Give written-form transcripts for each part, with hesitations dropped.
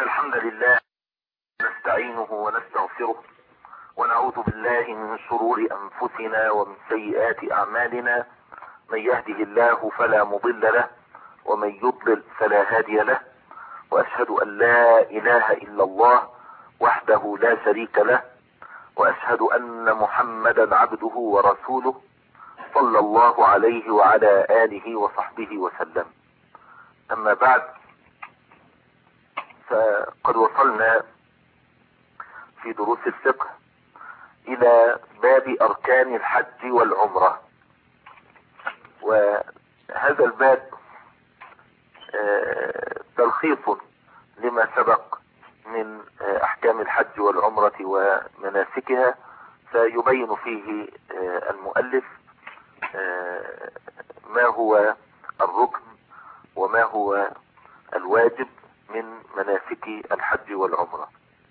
إن الحمد لله نستعينه ونستغفره ونعوذ بالله من شرور أنفسنا ومن سيئات أعمالنا. من يهده الله فلا مضل له ومن يضلل فلا هادي له، وأشهد أن لا إله إلا الله وحده لا شريك له، وأشهد أن محمدا عبده ورسوله صلى الله عليه وعلى آله وصحبه وسلم. أما بعد، فقد وصلنا في دروس الفقه إلى باب أركان الحج والعمرة، وهذا الباب تلخيص لما سبق من أحكام الحج والعمرة ومناسكها، فيبين فيه المؤلف ما هو الركن وما هو الواجب من مناسك الحج والعمرة.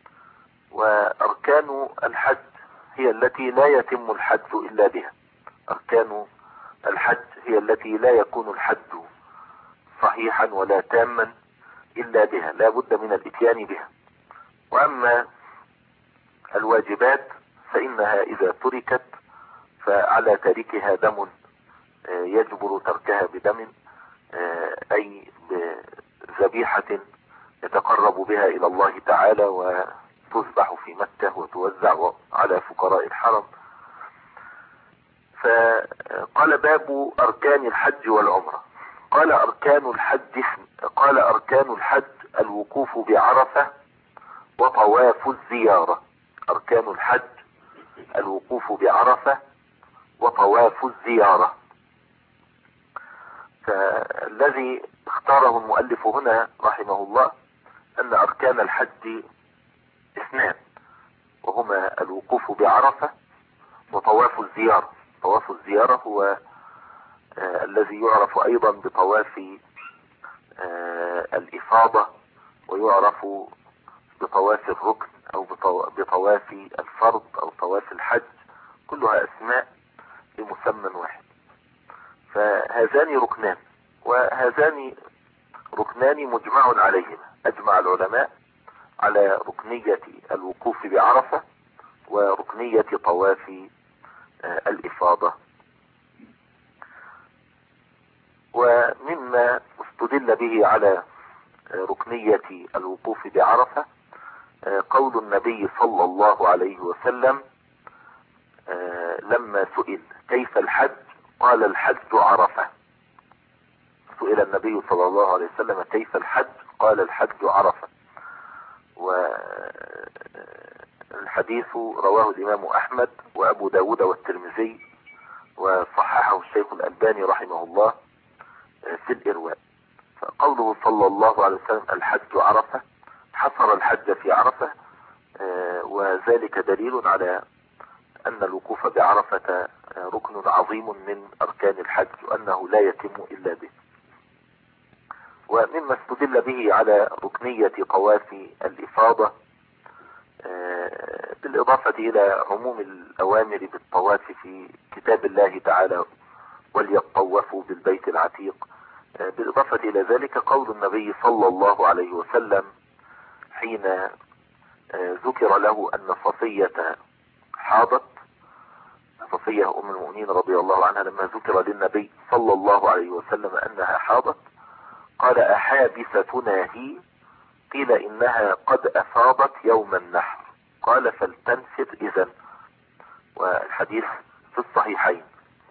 وأركان الحج هي التي لا يتم الحج إلا بها. أركان الحج هي التي لا يكون الحج صحيحا ولا تاما إلا بها، لا بد من الإتيان بها. وأما الواجبات فإنها إذا تركت فعلى تاركها دم يجبر تركها بدم، أي بذبيحة يتقرب بها إلى الله تعالى وتذبح في مكة وتوزع على فقراء الحرم. فقال باب أركان الحج والعمرة. قال أركان الحج الوقوف بعرفة وطواف الزيارة. أركان الحج الوقوف بعرفة وطواف الزيارة. فالذي اختاره المؤلف هنا رحمه الله أن أركان الحج اثنان، وهما الوقوف بعرفة وطواف الزيارة. طواف الزيارة هو الذي يعرف أيضا بطواف الإفاضة، ويعرف بطواف الركن أو بطواف الفرض أو طواف الحج، كلها أسماء لمسمى واحد. فهذان ركنان، وهذان ركنان مجمع عليهما. أجمع العلماء على ركنية الوقوف بعرفة وركنية طواف الإفاضة. ومما استدل به على ركنية الوقوف بعرفة قول النبي صلى الله عليه وسلم لما سئل كيف الحج قال الحج عرفة. سئل النبي صلى الله عليه وسلم كيف الحج قال الحج عرفة. والحديث رواه الإمام أحمد وأبو داود والترمذي، وصححه الشيخ الألباني رحمه الله في الإرواء. فقوله صلى الله عليه وسلم الحج عرفة حصر الحج في عرفة، وذلك دليل على أن الوقوف بعرفة ركن عظيم من أركان الحج، وأنه لا يتم إلا به. ومما استدل به على ركنية طواف الإفاضة بالإضافة إلى عموم الأوامر بالطواف في كتاب الله تعالى وليطوفوا بالبيت العتيق. بالإضافة إلى ذلك قول النبي صلى الله عليه وسلم حين ذكر له أن صفية حاضت، صفية أم المؤمنين رضي الله عنها، لما ذكر للنبي صلى الله عليه وسلم أنها حاضت قال أحابستنا هي؟ قيل إنها قد أفاضت يوم النحر. قال فلتنفر إذن. والحديث في الصحيحين.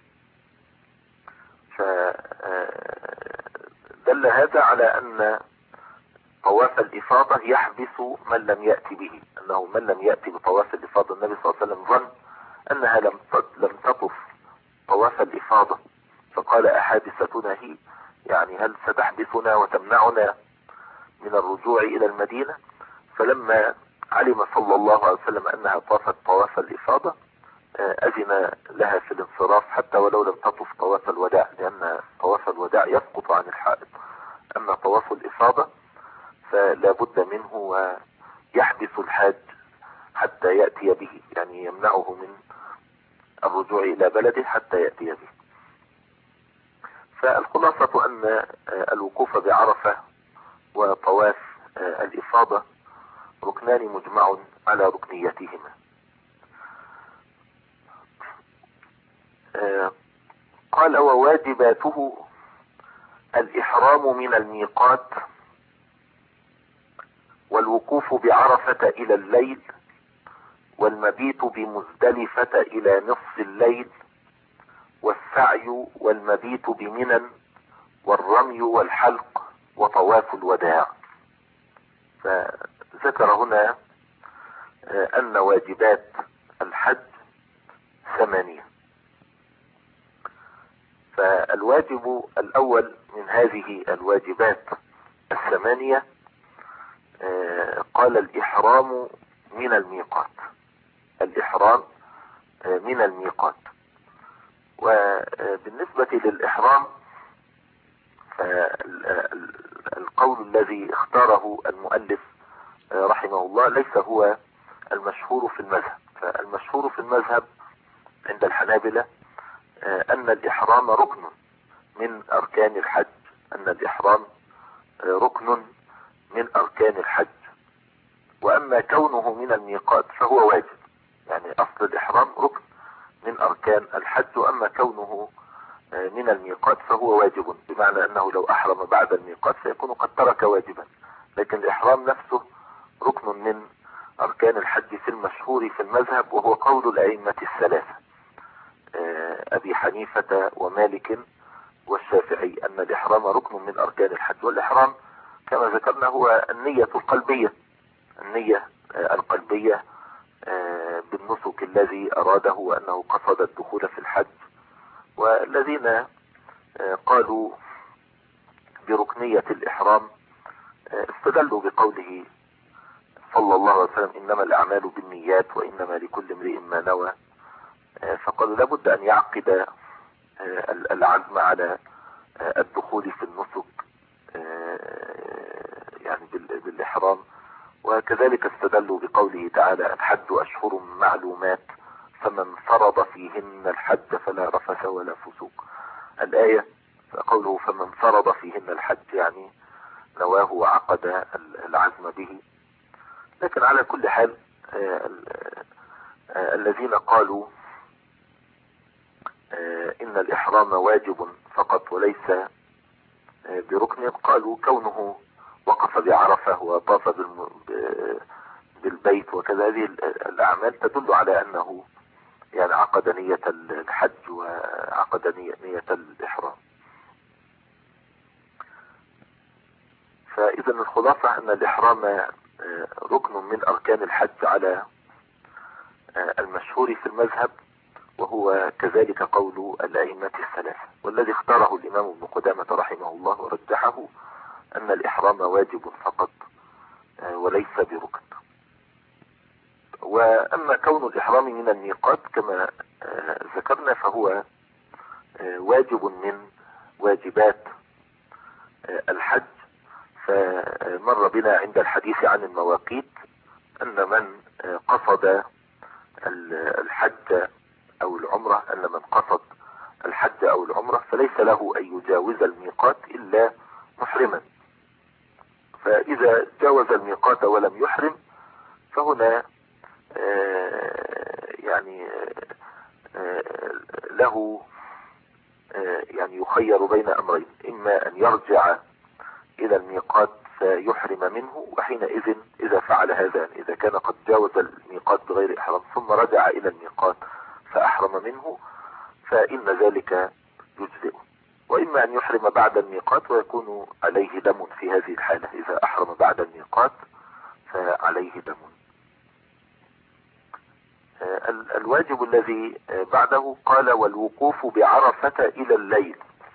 فدل هذا على أن طواف الإفاضة يحبس من لم يأتي به، أنه من لم يأتي بطواف الإفاضة النبي صلى الله عليه وسلم ظن أنها لم تطف طواف الإفاضة، فقال أحابستنا هي؟ يعني هل ستحبسنا وتمنعنا من الرجوع إلى المدينة؟ فلما علم صلى الله عليه وسلم أنها طافت طواف الإفاضة أذن لها في الانصراف حتى ولو لم تطف طواف الوداع، لأن طواف الوداع يسقط عن الحائط. أما طواف الإفاضة فلا بد منه، ويحبس الحاج حتى يأتي به، يعني يمنعه من الرجوع إلى بلده حتى يأتي به. فالخلاصة أن الوقوف بعرفة وطواف الإفاضة ركنان مجمع على ركنيتهما. قال وواجباته الإحرام من الميقات والوقوف بعرفة إلى الليل والمبيت بمزدلفة إلى نصف الليل والسعي والمبيت بمنى والرمي والحلق وطواف الوداع. فذكر هنا أن واجبات الحج 8. فالواجب الأول من هذه الواجبات 8 قال الإحرام من الميقات. الإحرام من الميقات. وبالنسبة للإحرام فالقول الذي اختاره المؤلف رحمه الله ليس هو المشهور في المذهب. فالمشهور في المذهب عند الحنابلة أن الإحرام ركن من أركان الحج. أن الإحرام ركن من أركان الحج، وأما كونه من الميقات فهو واجب. يعني أصل الإحرام ركن من أركان الحج، وأما كونه من الميقات فهو واجب، بمعنى أنه لو أحرم بعد الميقات فيكون قد ترك واجبا. لكن الإحرام نفسه ركن من أركان الحج في المشهور في المذهب، وهو قول الأئمة الثلاثة أبي حنيفة ومالك والشافعي أن الإحرام ركن من أركان الحج. والإحرام كما ذكرنا هو النية القلبية، النية القلبية بالنسك الذي أراده وأنه قصد الدخول في الحج. والذين قالوا بركنية الإحرام استدلوا بقوله صلى الله عليه وسلم إنما الأعمال بالنيات وإنما لكل امرئ ما نوى. فقالوا لابد أن يعقد العزم على الدخول في النسك يعني بالإحرام. وكذلك استدلوا بقوله تعالى الحج أشهر معلومات فمن فرض فيهن الحج فلا رفث ولا فسوق. الآية فقوله فمن فرض فيهن الحج يعني نواه وعقد العزم به. لكن على كل حال الذين قالوا إن الإحرام واجب فقط وليس بركن قالوا كونه وقف بعرفة وطاف بالبيت وكذا، هذه الأعمال تدل على أنه يعني عقد نية الحج وعقد نية الإحرام. فإذا الخلاصة أن الإحرام ركن من أركان الحج على المشهور في المذهب، وهو كذلك قول الأئمة الثلاثة. والذي اختاره الإمام ابن قدامة رحمه الله ورجحه أن الإحرام واجب فقط وليس بركن. وأما كون الإحرام من الميقات كما ذكرنا فهو واجب من واجبات الحج. فمر بنا عند الحديث عن المواقيت أن من قصد الحج أو العمرة أن من قصد الحج أو العمرة فليس له أن يجاوز الميقات إلا محرما. فإذا جاوز الميقات ولم يحرم فهنا يعني له يعني يخير بين أمرين: إما أن يرجع إلى الميقات فيحرم منه، وحينئذ إذا فعل هذا إذا كان قد جاوز الميقات بغير إحرام ثم رجع إلى الميقات فأحرم منه فإن ذلك يجزئه، وإما أن يحرم بعد الميقات ويكون عليه دم في هذه الحالة. إذا أحرم بعد الميقات فعليه دم. الواجب الذي بعده قال والوقوف بعرفة إلى الليل.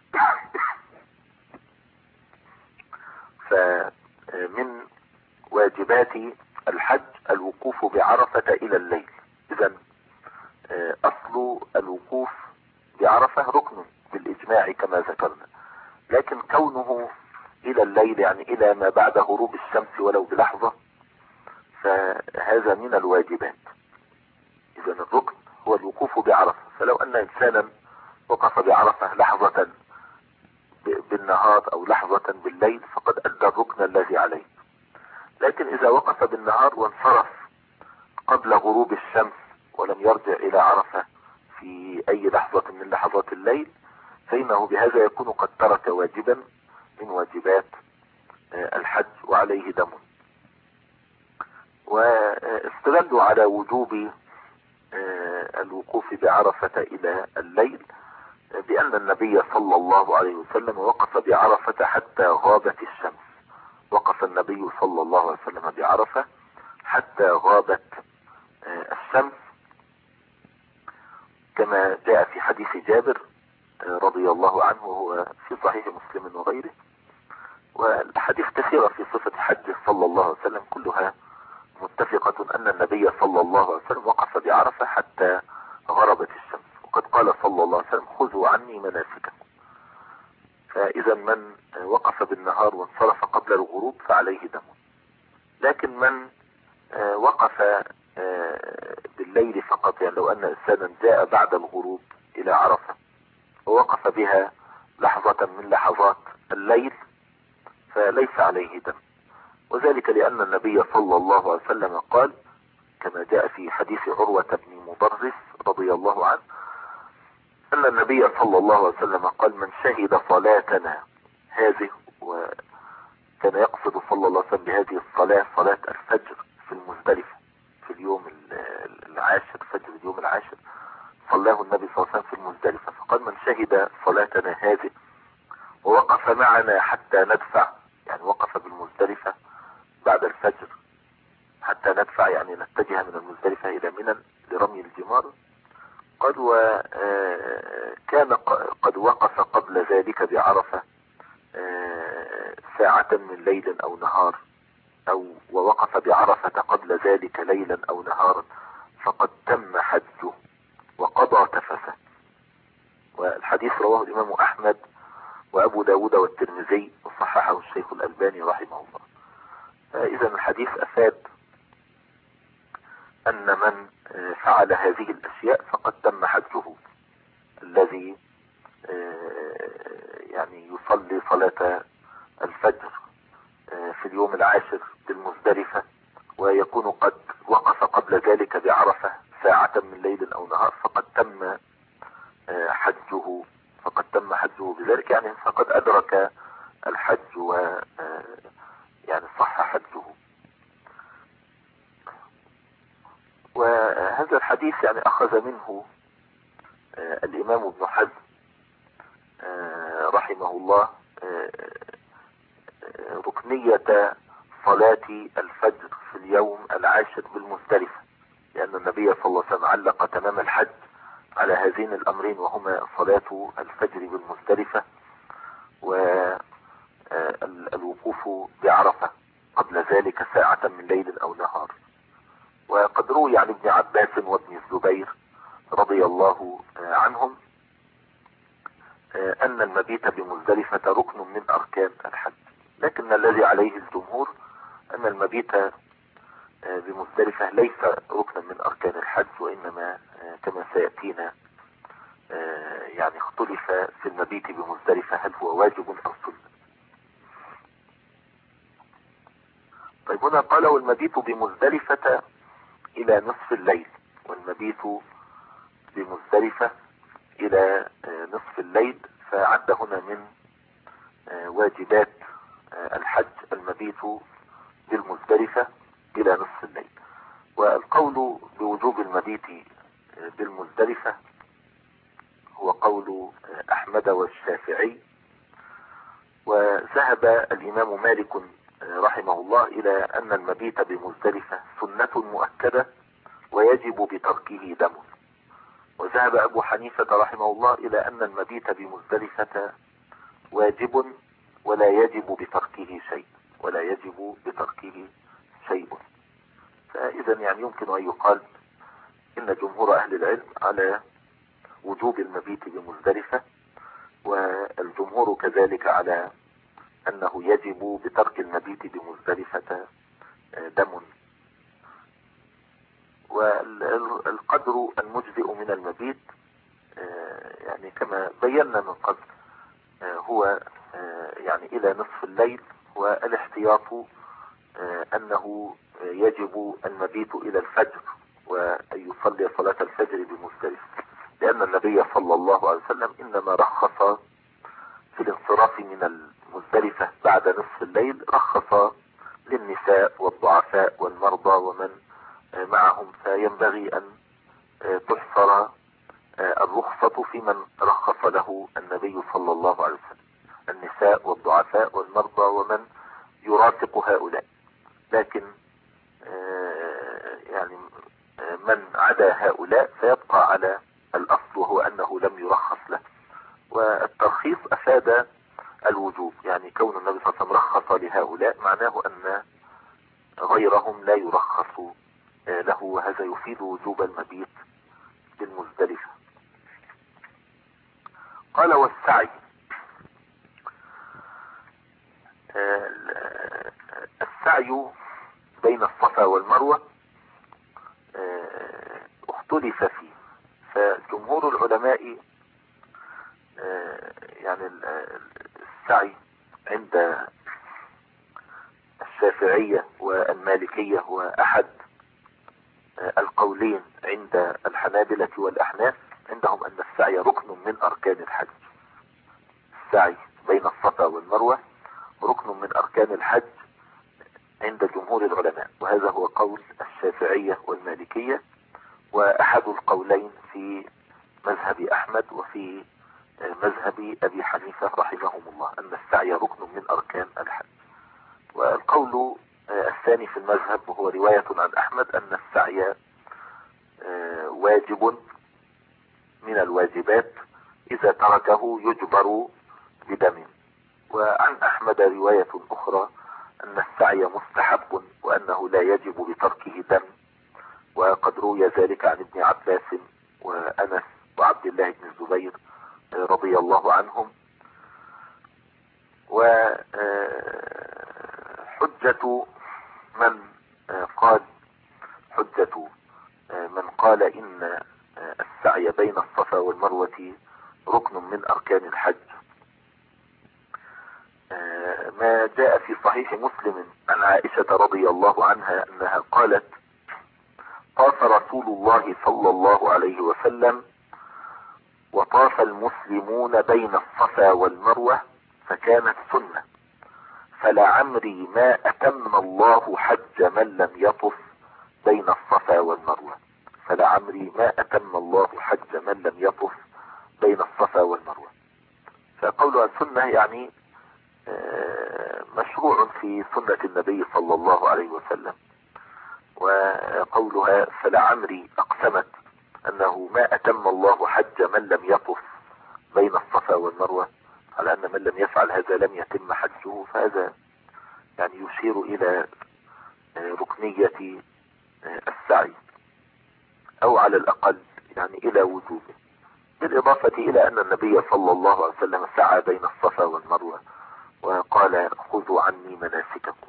فمن واجبات الحج الوقوف بعرفة إلى الليل. إذن أصل الوقوف بعرفة ركن بالإجماع كما ذكرنا، لكن كونه إلى الليل يعني إلى ما بعد غروب الشمس ولو بلحظة فهذا من الواجبات. إذن الركن هو الوقوف بعرفة. فلو أن إنسانا وقف بعرفة لحظة بالنهار أو لحظة بالليل فقد أدى الركن الذي عليه. لكن إذا وقف بالنهار وانصرف قبل غروب الشمس ولم يرجع إلى عرفة في أي لحظة من لحظات الليل، فإنه بهذا يكون قد ترك واجبا من واجبات الحج وعليه دم. واستدلوا على وجوب الوقوف بعرفة إلى الليل بأن النبي صلى الله عليه وسلم وقف بعرفة حتى غابت الشمس. وقف النبي صلى الله عليه وسلم بعرفة حتى غابت الشمس، كما جاء في حديث جابر رضي الله عنه وهو في صحيح مسلم وغيره. والحديث كثيرة في صفة حجه صلى الله عليه وسلم كلها متفقة أن النبي صلى الله عليه وسلم وقف بعرفة حتى غربت الشمس، وقد قال صلى الله عليه وسلم خذوا عني مناسككم. فإذا من وقف بالنهار وانصرف قبل الغروب فعليه دم. لكن من وقف بالليل فقط، يعني لو أن إنسانا جاء بعد الغروب إلى عرفة ووقف بها لحظة من لحظات الليل فليس عليه دم، وذلك لأن النبي صلى الله عليه وسلم قال كما جاء في حديث عروة بن مضرس رضي الله عنه أن النبي صلى الله عليه وسلم قال من شهد صلاتنا هذه، وكان يقصد صلى الله عليه وسلم بهذه الصلاة صلاة الفجر في المزدلفة في اليوم العاشر، فجر اليوم العاشر صلاه النبي صلى الله عليه وسلم في المزدلفة، فقال من شهد صلاتنا هذه ووقف معنا حتى ندفع، يعني وقف بالمزدلفة بعد الفجر حتى ندفع، يعني نتجه من المزدلفة إلى منى لرمي الجمار. قال وكان قد وقف قبل ذلك بعرفة ساعة من ليل أو نهار، أو ووقف بعرفة قبل ذلك ليلا أو نهارا فقد تم حجه وقضى تفثه. والحديث رواه الإمام أحمد وأبو داود والترمذي وصححه الشيخ الألباني رحمه الله. إذا الحديث أفاد أن من فعل هذه الأشياء فقد تم حجه، الذي يعني يصلي صلاة الفجر في اليوم العاشر بالمزدلفة ويكون قد وقف قبل ذلك بعرفة ساعة من ليل أو نهار فقد تم حجه بذلك، يعني فقد أدرك الحج و يعني صح حجه. وهذا الحديث يعني أخذ منه الإمام ابن حزم رحمه الله ركنية صلاة الفجر في اليوم العاشر بالمزدلفة، لأن النبي صلى الله عليه وسلم علق تمام الحج على هذين الأمرين وهما صلاة الفجر بالمزدلفة والوقوف بعرفة قبل ذلك ساعة من ليل أو نهار. وقد روي عن ابن عباس وابن الزبير رضي الله عنهم أن المبيت بمزدلفة ركن من أركان الحج، لكن الذي عليه الجمهور أن المبيت بمزدلفة ليس ركنا من أركان الحج، وإنما كما سيأتينا يعني اختلف في المبيت بمزدلفة هل هو واجب أو سنة. طيب هنا قال والمبيت بمزدلفة إلى نصف الليل، والمبيت بمزدلفة إلى نصف الليل، فعد هنا من واجبات الحج المبيت بالمزدلفة إلى نصف الليل. والقول بوجوب المبيت بالمزدلفة هو قول أحمد والشافعي، وذهب الإمام مالك رحمه الله إلى أن المبيت بمزدلفة سنة مؤكدة ويجب بتركه دم. وذهب أبو حنيفة رحمه الله إلى أن المبيت بمزدلفة واجب ولا يجب بتركه شيء، فإذا يعني يمكن أن يقال إن جمهور أهل العلم على وجوب المبيت بمزدلفة، والجمهور كذلك على أنه يجب بترك المبيت بمزدلفة دم. والقدر المجزئ من المبيت يعني كما بينا من قبل هو يعني إلى نصف الليل، والاحتياط أنه يجب المبيت إلى الفجر وأن يصلي صلاة الفجر بمزدلفة، لأن النبي صلى الله عليه وسلم إنما رخص في الانصراف من المزدلفة بعد نصف الليل، رخص للنساء والضعفاء والمرضى ومن معهم، فينبغي أن تحصر الرخصة في من رخص له النبي صلى الله عليه وسلم، النساء والضعفاء والمرضى ومن يرافق هؤلاء. لكن يعني من عدا هؤلاء فيبقى على الأصل، وهو أنه لم يرخص له. والترخيص أفاد الوجوب، يعني كون النبي صلى الله عليه وسلم رخص لهؤلاء معناه أن غيرهم لا يرخص له، وهذا يفيد وجوب المبيت بالمزدلفة. قال والسعي، السعي بين الصفا والمروة اختلف فيه، فجمهور العلماء يعني السعي عند الشافعية والمالكية هو أحد القولين عند الحنابلة والأحناف، عندهم أن السعي ركن من أركان الحج. السعي بين الصفا والمروة ركن من أركان الحج عند جمهور العلماء، وهذا هو قول الشافعية والمالكية، وأحد القولين في مذهب أحمد وفي مذهب أبي حنيفة رحمهم الله، أن السعي ركن من أركان الحج. والقول الثاني في المذهب وهو رواية عن أحمد أن السعي واجب من الواجبات، إذا تركه يجبر بدم. وعن أحمد رواية أخرى أن السعي مستحب وأنه لا يجب بتركه دم، وقد روي ذلك عن ابن عباس وأنس وعبد الله بن الزبير رضي الله عنهم. وحجة من قال إن السعي بين الصفا والمروة ركن من أركان الحج ما جاء في صحيح مسلم عن عائشة رضي الله عنها أنها قالت: طاف رسول الله صلى الله عليه وسلم وطاف المسلمون بين الصفا والمروة فكانت سنة، فلعمري ما أتم الله حج من لم يطف بين الصفا والمروة، فلعمري ما أتم الله حج من لم يطف بين الصفا والمروة. فقولها سنة يعني مشروع في سنة النبي صلى الله عليه وسلم. وقولها فلعمري أقسمت أنه ما أتم الله حج من لم يطف بين الصفا والمروة، على أن من لم يفعل هذا لم يتم حجه، فهذا يعني يشير إلى ركنية السعي، أو على الأقل يعني إلى وجوبه، بالإضافة إلى أن النبي صلى الله عليه وسلم سعى بين الصفا والمروة وقال: خذوا عني مناسككم.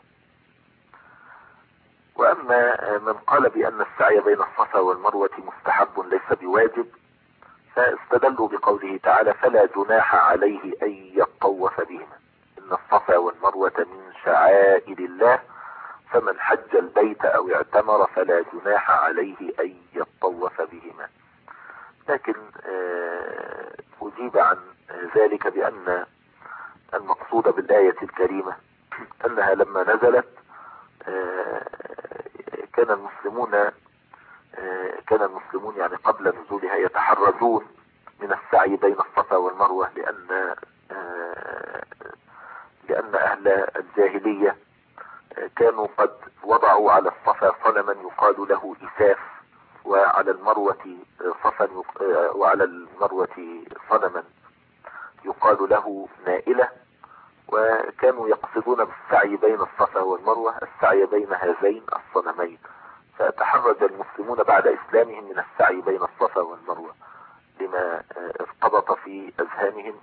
وأما من قال بأن السعي بين الصفا والمروة مستحب ليس بواجب، فاستدلوا بقوله تعالى: فلا جناح عليه أن يطوف بهما، إن الصفا والمروة من شعائر الله، فمن حج البيت أو اعتمر فلا جناح عليه أن يطوف بهما. لكن أجيب عن ذلك بأن المقصود بالآية الكريمة أنها لما نزلت كان المسلمون يعني قبل نزولها يتحرزون من السعي بين الصفا والمروة، لأن أهل الجاهلية كانوا قد وضعوا على الصفا صنما يقال له إساف، وعلى المروة صنما يقال له نائلة، وكانوا يقصدون بالسعي بين الصفا والمروة السعي بين هذين الصنمين، فتحرج المسلمون بعد إسلامهم من السعي بين الصفا والمروة لما ارتبط في أذهانهم،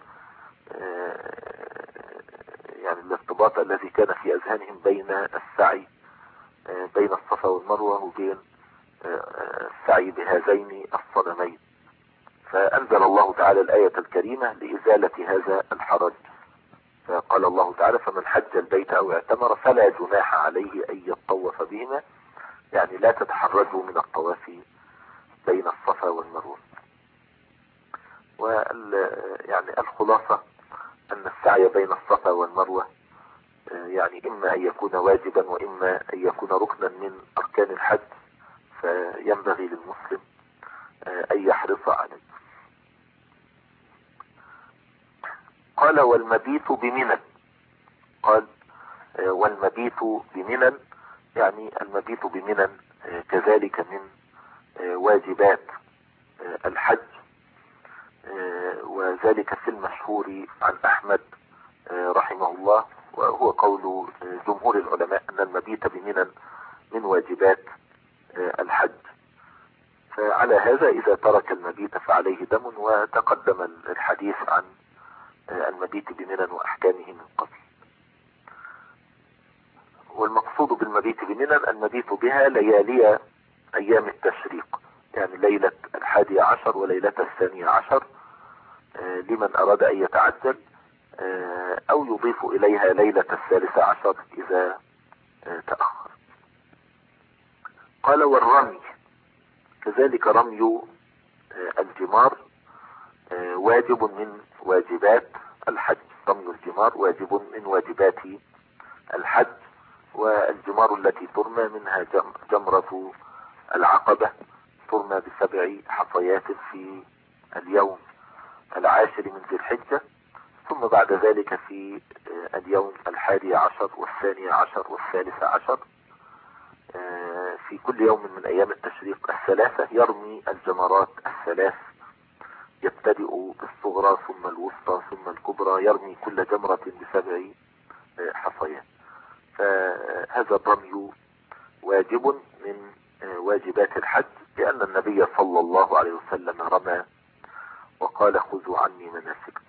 يعني الارتباط الذي كان في أذهانهم بين السعي بين الصفا والمروة وبين السعي بهذين الصنمين. فأنزل الله تعالى الآية الكريمة لإزالة هذا الحرج. فقال الله تعالى فمن حج البيت أو اعتمر فلا جناح عليه أن يطوف بهما، يعني لا تتحرجوا من الطواف بين الصفا والمروة. يعني الخلاصة أن السعي بين الصفا والمروة يعني إما أن يكون واجبا وإما أن يكون ركنا من أركان الحج، فينبغي للمسلم أن يحرص عليه. قال والمبيت بمنى، قال والمبيت بمنى، يعني المبيت بمنى كذلك من واجبات الحج، وذلك في المشهور عن أحمد رحمه الله، وهو قول جمهور العلماء أن المبيت بمنى من واجبات الحج. فعلى هذا إذا ترك المبيت فعليه دم، وتقدم الحديث عن المبيت بمنى وأحكامه من قبل. والمقصود بالمبيت بمنى المبيت بها ليالي أيام التشريق، يعني ليلة 11 وليلة 12 لمن أراد أن يتعجل، أو يضيف إليها ليلة 13 إذا تأخر. قال والرمي كذلك، رمي الجمار واجب من واجبات الحج، رمي الجمار واجب من واجبات الحج. والجمار التي ترمى منها جمرة العقبة، ترمى ب7 حصيات في اليوم 10 من ذي الحجة، ثم بعد ذلك في اليوم 11 و12 و13 في كل يوم من أيام التشريق 3 يرمي الجمرات 3، يبتدئ بالصغرى ثم الوسطى ثم الكبرى، يرمي كل جمرة ب7 حصيات. فهذا الرمي واجب من واجبات الحج، لأن النبي صلى الله عليه وسلم رمى وقال خذوا عني مناسككم.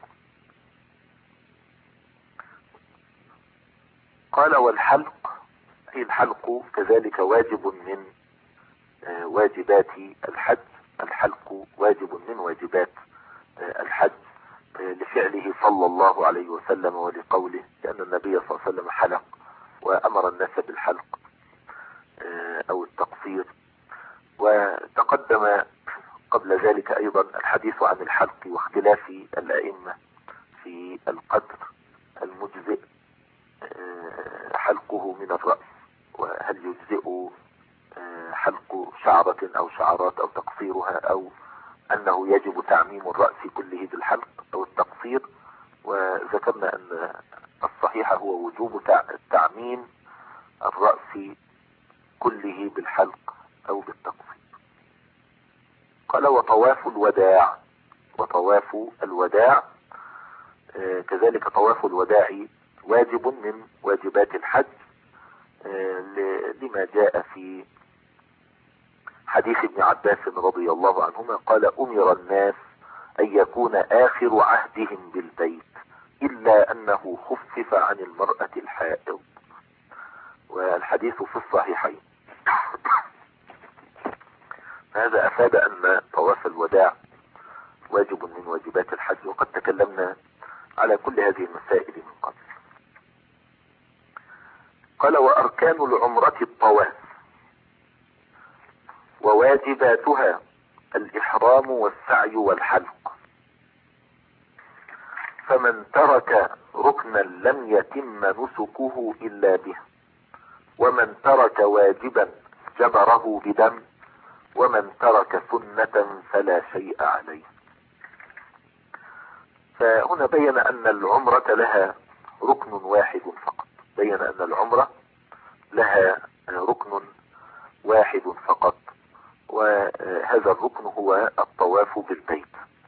قال والحلق، أي الحلق كذلك واجب من واجبات الحج، الحلق واجب من واجبات الحج لفعله صلى الله عليه وسلم ولقوله، لأن النبي صلى الله عليه وسلم حلق وأمر الناس بالحلق أو التقصير. وتقدم قبل ذلك أيضا الحديث عن الحلق واختلاف الأئمة في القدر المجزئ حلقه من الرأس، وهل يجزئ حلق شعرة أو شعرات أو تقصيرها، أو أنه يجب تعميم الرأس كله بالحلق أو التقصير. وذكرنا أن الصحيح هو وجوب تعميم الرأس كله بالحلق أو بالتقصير. قال وطواف الوداع، وطواف الوداع كذلك طواف الوداع واجب من واجبات الحج، لما جاء في حديث ابن عباس رضي الله عنهما قال أمر الناس أن يكون آخر عهدهم بالبيت إلا أنه خفف عن المرأة الحائض، والحديث في الصحيحين. هذا أفاد أن طواف الوداع واجب من واجبات الحج، وقد تكلمنا على كل هذه المسائل من قبل. قال وأركان العمرة الطواف، وواجباتها الإحرام والسعي والحلق، فمن ترك ركنا لم يتم نسكه إلا به، ومن ترك واجبا جبره بدم، ومن ترك سنة فلا شيء عليه. فهنا بين أن العمرة لها ركن واحد فقط، بين أن العمرة لها ركن واحد فقط، وهذا الركن هو الطواف بالبيت.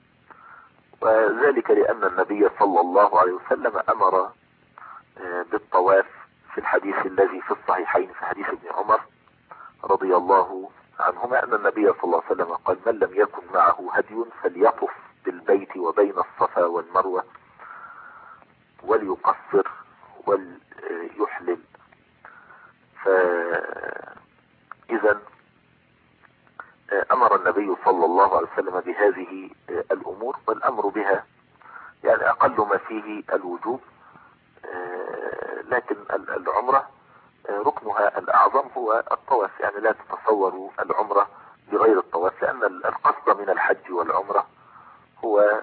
وذلك لأن النبي صلى الله عليه وسلم أمر بالطواف في الحديث الذي في الصحيحين في حديث ابن عمر رضي الله عنهما أن النبي صلى الله عليه وسلم قال من لم يكن معه هدي فليطف بالبيت وبين الصفا والمروة وليقصر وليحلل. فإذا أمر النبي صلى الله عليه وسلم بهذه الأمور، والأمر بها يعني أقل ما فيه الوجوب، لكن العمرة ركنها الأعظم هو الطواف، يعني لا تتصوروا العمرة بغير الطواف، لأن القصد من الحج والعمرة هو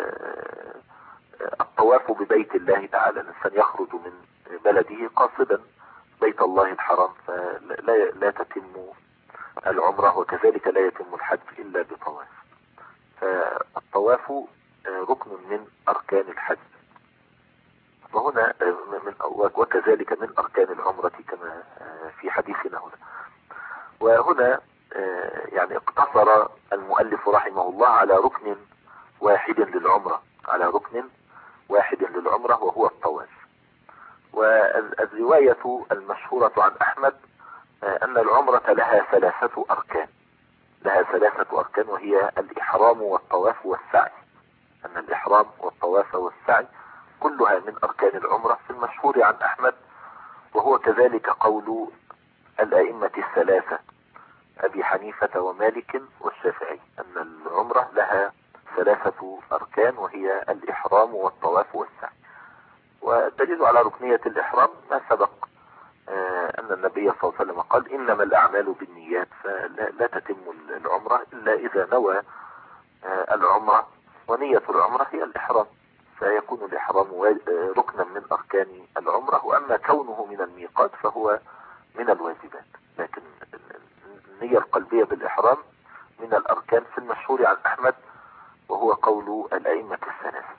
الطواف ببيت الله تعالى. الإنسان يخرج من بلده قاصدا بيت الله الحرام، فلا تتم العمرة وكذلك لا يتم الحج إلا بطواف. فالطواف ركن من أركان الحج، وهنا وكذلك من أركان العمرة كما في حديثنا هنا. وهنا يعني اقتصر المؤلف رحمه الله على ركن واحد للعمرة، على ركن واحد للعمرة وهو الطواف. والرواية المشهورة عن أحمد أن العمرة لها ثلاثة أركان، لها ثلاثة أركان، وهي الإحرام والطواف والسعي. أن الإحرام والطواف والسعي كلها من أركان العمرة في المشهور عن أحمد، وهو كذلك قول الأئمة الثلاثة أبي حنيفة ومالك والشافعي، أن العمرة لها ثلاثة أركان وهي الإحرام والطواف والسعي. والدليل على ركنية الإحرام ما سبق أن النبي صلى الله عليه وسلم قال إنما الأعمال بالنيات، فلا تتم العمرة إلا إذا نوى العمرة، ونية العمرة هي الإحرام، فيكون الإحرام ركنا من أركان العمرة. وأما كونه من الميقات فهو من الواجبات، لكن النية القلبية بالإحرام من الأركان في المشهور عن أحمد، وهو قول الأئمة الثلاثة.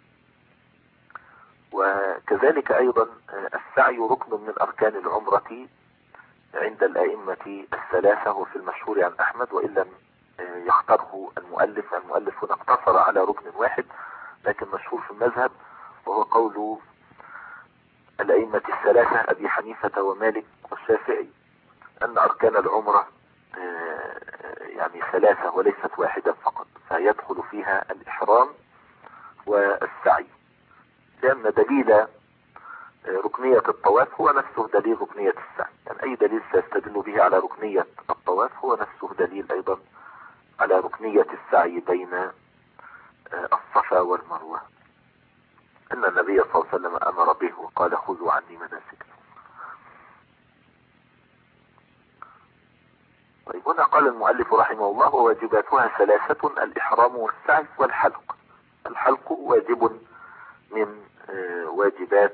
وكذلك أيضا السعي ركن من أركان العمرة عند الأئمة الثلاثة وفي المشهور عن أحمد، وإن لم يختاره المؤلف هنا اقتصر على ركن واحد، لكن مشهور في المذهب، وهو قول الأئمة الثلاثة أبي حنيفة ومالك والشافعي أن أركان العمرة يعني ثلاثة وليست واحدة فقط، فيدخل فيها الإحرام والسعي، لأن دليل ركنية الطواف هو نفسه دليل ركنية السعي. يعني أي دليل سيستدل به على ركنية الطواف هو نفسه دليل أيضا على ركنية السعي بين الصفا والمروة، أن النبي صلى الله عليه وسلم أمر به وقال خذوا عني مناسككم. طيب، هنا قال المؤلف رحمه الله وواجباتها ثلاثة: الإحرام والسعي والحلق. الحلق واجب من واجبات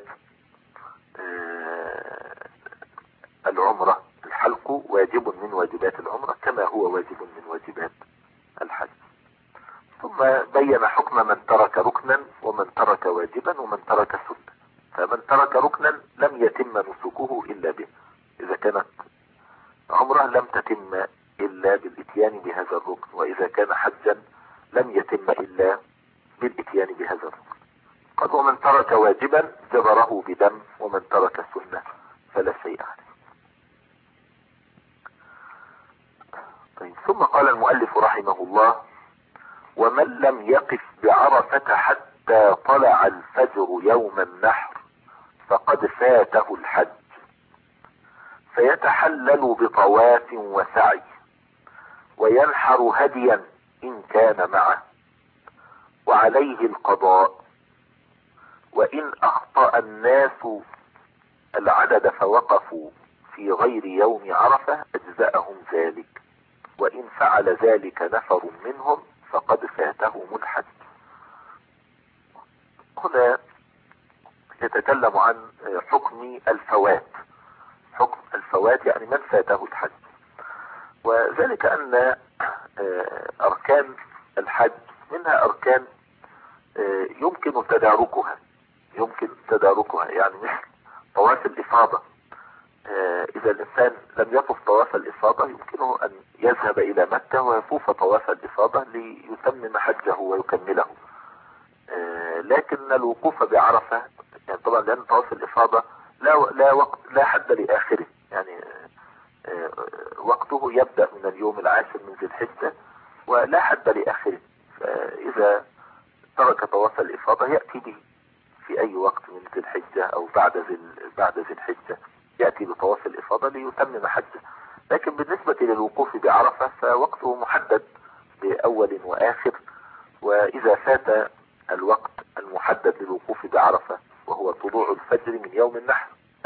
العمرة، الحلق واجب من واجبات العمرة كما هو واجب من واجبات الحج. ثم بين حكم من ترك ركنا ومن ترك واجبا ومن ترك سنة. فمن ترك ركنا لم يتم نسكه إلا به، إذا كانت عمره لم تتم إلا بالإتيان بهذا الركن، وإذا كان حجا لم يتم إلا بالإتيان بهذا الركن. قال ومن ترك واجبا جبره بدم، ومن ترك سنة فلا شيء عليه. طيب، ثم قال المؤلف رحمه الله ومن لم يقف بعرفة حتى طلع الفجر يوم النحر فقد فاته الحج، فيتحلل بطواف وسعي، وينحر هديا إن كان معه، وعليه القضاء. وإن أخطأ الناس العدد فوقفوا في غير يوم عرفة أجزأهم ذلك، وإن فعل ذلك نفر منهم فقد فاتهم الحج. هنا يتكلم عن حكم الفوات. حكم الفوات يعني من فاته الحج، وذلك أن أركان الحج منها أركان يمكن تداركها، يعني مثل طواف الإفاضة. إذا الإنسان لم يطف طواف الإفاضة يمكنه أن يذهب إلى مكة ويطوف طواف الإفاضة ليتمم حجه ويكمله. لكن الوقوف بعرفة يعني طبعا لأن طواف الإفاضة لا حد لآخره، يعني وقته يبدأ من اليوم العاشر من ذي الحجة ولا حد لآخره. فإذا ترك طواف الإفاضة يأتي به في أي وقت من ذي الحجة أو بعد ذي الحجة، يأتي بطواف الإفاضة ليتمم حجه. لكن بالنسبة للوقوف بعرفة فوقته محدد بأول وآخر، وإذا فات الوقت المحدد للوقوف بعرفة وهو طلوع الفجر من يوم النحر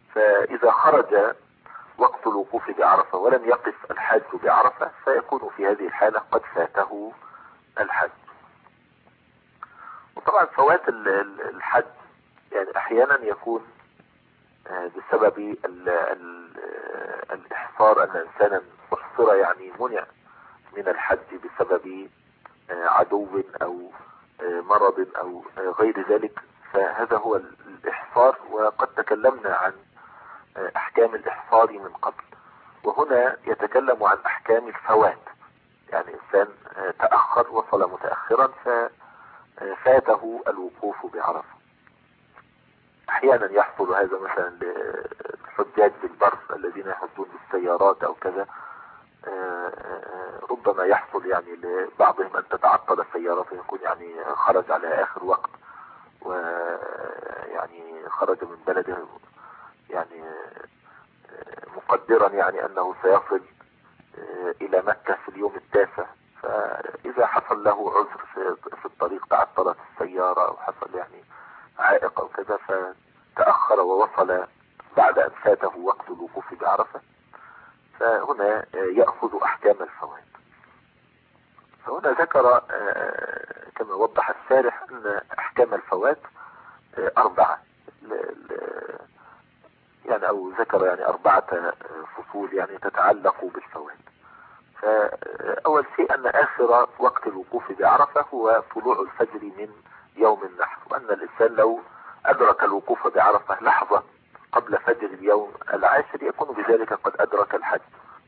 فإذا خرج وقت الوقوف بعرفة ولم يقف الحاج بعرفة فيكون في هذه الحالة قد فاته الحج. وطبعا فوات الحج يعني احيانا يكون بسبب الاحصار، ان انسانا احصر يعني منع من الحج بسبب عدو او مرض او غير ذلك، فهذا هو الاحصار. وقد تكلمنا عن احكام الاحصار من قبل، وهنا يتكلم عن احكام الفوات، يعني انسان تأخر وصل متأخرا ففاته الوقوف بعرفة. احيانا يحصل هذا مثلا للحجاج بالبر الذين يحجون بالسيارات او كذا، ربما يحصل يعني لبعضهم ان تتعطل السيارة فيكون يعني خرج على اخر وقت، ويعني خرج من بلده يعني مقدرا يعني انه سيصل الى مكة في اليوم التاسع، فاذا حصل له عذر في الطريق، تعطلت السيارة او حصل يعني عائق او كذا فتأخر ووصل بعد ان فاته وقت الوقوف بعرفة، فهنا يأخذ احكام الفوات. فهنا ذكر كما وضح الشارح ان احكام الفوات 4 يعني، او ذكر يعني 4 فصول يعني تتعلق بالفوات. فاول شيء ان اخر وقت الوقوف بعرفة هو طلوع الفجر من يوم النحر، وان الانسان لو ادرك الوقوف بعرفة لحظة قبل فجر اليوم العاشر يكون بذلك قد ادرك الحج،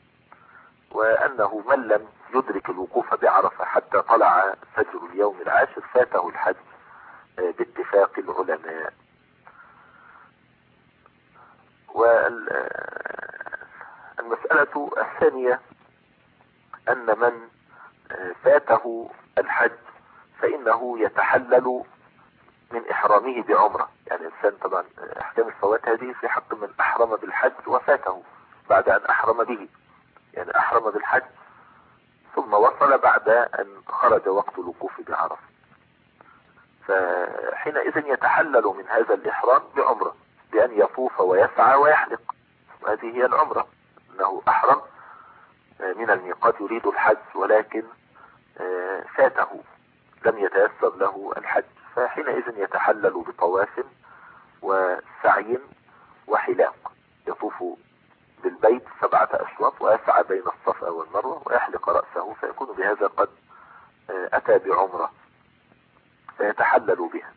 وانه من لم يدرك الوقوف بعرفة حتى طلع فجر اليوم العاشر فاته الحج باتفاق العلماء. والمسألة الثانية ان من فاته الحج فانه يتحلل من احرامه بعمرة. يعني الانسان طبعا احكام الفوات هذه في حق من احرم بالحج وفاته بعد ان احرم به، يعني احرم بالحج ثم وصل بعد ان خرج وقت الوقوف بعرفة، فحينئذ يتحلل من هذا الاحرام بعمرة بان يطوف ويسعى ويحلق، وهذه هي العمرة، انه احرم من الميقات يريد الحج ولكن فاته لم يتيسر له الحج، فحينئذ يتحلل بطواف وسعي وحلاق، يطوف بالبيت 7 أشواط ويسعى بين الصفا والمروة ويحلق رأسه، فيكون بهذا قد أتى بعمرة فيتحلل بها.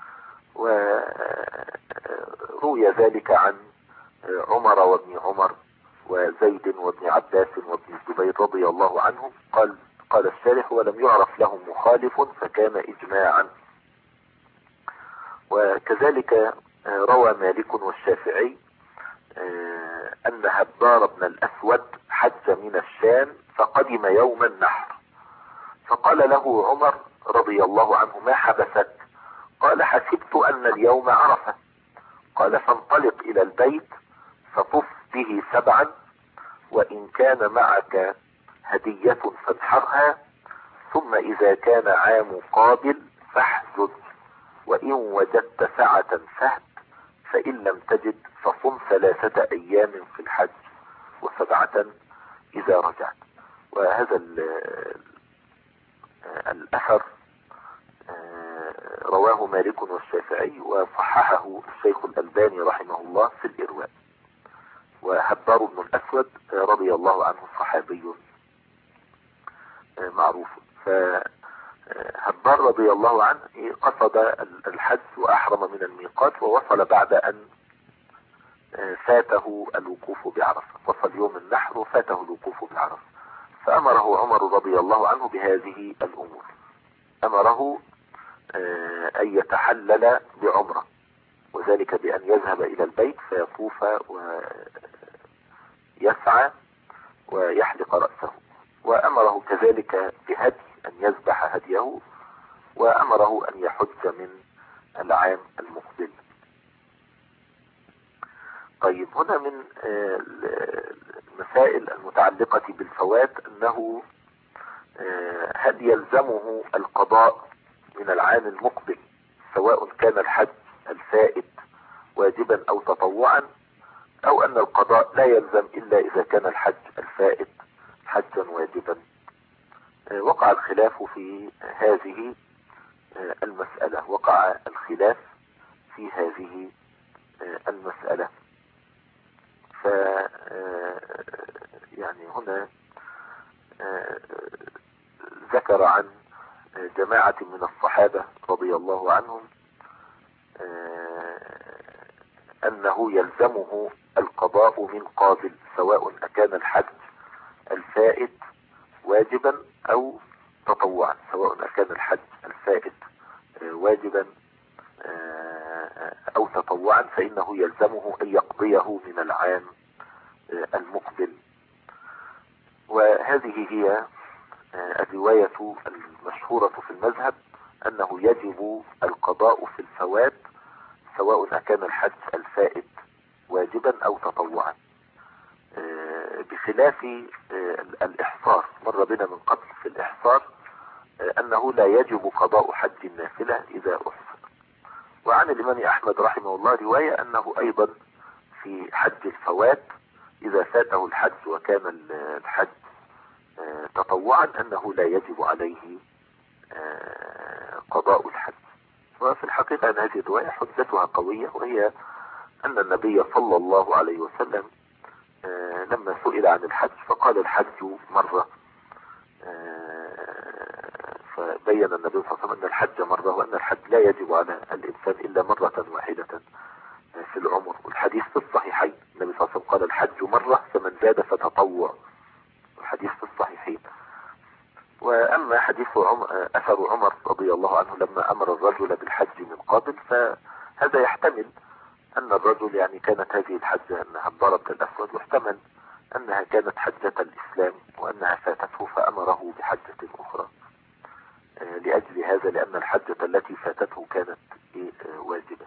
وروي ذلك عن عمر وابن عمر وزيد وابن عباس وابن الزبير رضي الله عنهم. قال الشارح ولم يعرف لهم مخالف فكان إجماعا. وكذلك روى مالك والشافعي أن هبار بن الأسود حج من الشام فقدم يوم النحر، فقال له عمر رضي الله عنه ما حبسك؟ قال حسبت أن اليوم عرفة. قال فانطلق إلى البيت فطف به 7، وإن كان معك هدية فانحرها، ثم إذا كان عام قابل فاحجج، وإن وجدت سعة فهد، فإن لم تجد فصم 3 أيام في الحج و7 إذا رجعت. وهذا الأثر رواه مالك والشافعي وصححه الشيخ الألباني رحمه الله في الإرواء. وهبار بن الأسود رضي الله عنه صحابي معروف، فهبار رضي الله عنه قصد الحج وأحرم من الميقات ووصل بعد أن فاته الوقوف بعرفة، وصل يوم النحر وفاته الوقوف بعرفة، فأمره عمر رضي الله عنه بهذه الأمور. أمره أن يتحلل بعمرة، وذلك بأن يذهب إلى البيت فيطوف ويسعى ويحلق رأسه، وأمره كذلك بهدي أن يذبح هديه، وأمره أن يحج من العام المقبل. طيب هنا من المسائل المتعلقة بالفوات أنه هل يلزمه القضاء من العام المقبل سواء كان الحج الفائت واجبا أو تطوعا، أو أن القضاء لا يلزم إلا إذا كان الحج الفائت حجا واجبا. وقع الخلاف في هذه المسألة، وقع الخلاف في هذه المسألة. ف يعني هنا ذكر عن جماعة من الصحابة رضي الله عنهم أنه يلزمه القضاء من قابل، سواء أكان الحج الفائت واجبا أو تطوعا، سواء أكان الحج الفائت واجبا أو تطوعا، فإنه يلزمه أن يقضيه من العام المقبل. وهذه هي الرواية المشهورة في المذهب، أنه يجب القضاء في الفوات سواء أكان الحج الفائت واجبا أو تطوعا، بخلاف الإحصار. مر بنا من قبل في الإحصار أنه لا يجب قضاء حج النافلة إذا أحصر. وعن الإمام أحمد رحمه الله رواية أنه أيضا في حج الفوات إذا فاته الحج وكان الحج تطوعا أنه لا يجب عليه قضاء الحج. وفي الحقيقة أن هذه الرواية حجتها قوية، وهي أن النبي صلى الله عليه وسلم لما سئل عن الحج فقال الحج مرة، فبين النبي صلى الله عليه وسلم أن الحج مرة، وأن الحج لا يجب على الإنسان إلا مرة واحدة في العمر. والحديث في الصحيحين النبي صلى الله عليه وسلم قال الحج مرة فمن زاد فتطوع، الحديث في الصحيحين. وأما حديث أثر عمر رضي الله عنه لما أمر الرجل بالحج من قبل، فهذا يحتمل أن الرجل يعني كانت هذه الحجة أنها الضرب الأسود، واحتمل أنها كانت حجة الإسلام وأنها فاتته فأمره بحجة أخرى لأجل هذا، لأن الحجة التي فاتته كانت واجبة.